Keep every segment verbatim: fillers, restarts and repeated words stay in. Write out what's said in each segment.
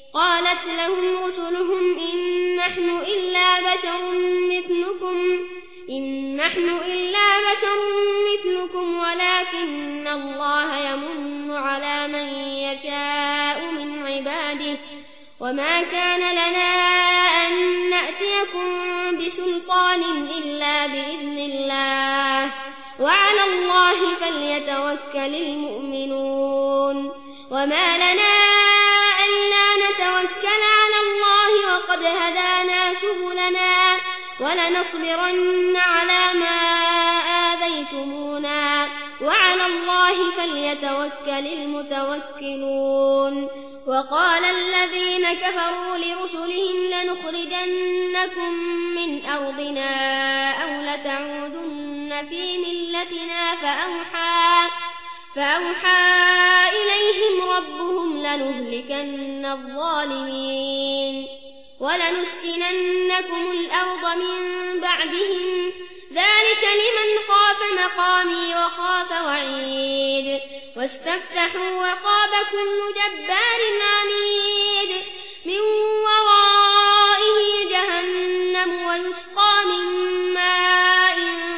قالت لهم رسلهم إن نحن إلا بشر مثلكم إن نحن إلا بشر مثلكم ولكن الله يمن على من يشاء من عباده وما كان لنا أن نأتيكم بسلطان إلا بإذن الله وعلى الله فليتوكل المؤمنون وما لنا ألا نتوكل على الله وقد هدانا سبلنا ولنصبرن على ما آذيتمونا وعلى الله فليتوكل المتوكلون وقال الذين كفروا لرسلهم لنخرجنكم من أرضنا أو لتعودن في ملتنا فأوحى, فأوحى إليهم ربهم لنهلكن الظالمين ولنسكننكم الأرض من بعدهم ذلك لمن خاف مقامي وخاف وعيد واستفتحوا وخاب كل جبار عنيد من ورائه جهنم ويسقى من ماء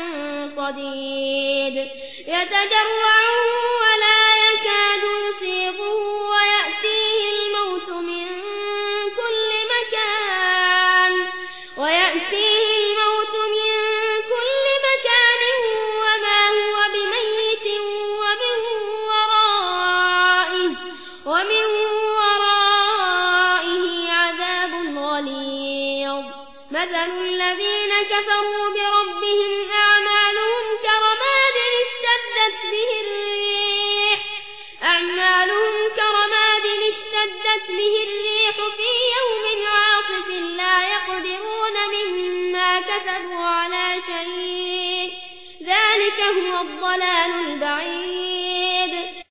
صديد يتجرعه ولا يكاد يسيغه ويأتيه الموت من كل مكان ويأتيه الموت من كل مكان وما هو بميت ومن ورائه ومن ورائه عذاب غليظ مثل الذين كفروا بربهم أعمالهم كرماد اشتدت به الريح أعمالهم كرماد اشتدت به الريح في يوم عاصف لا يقدرون مما كسبوا على شيء ذلك هو الضلال البعيد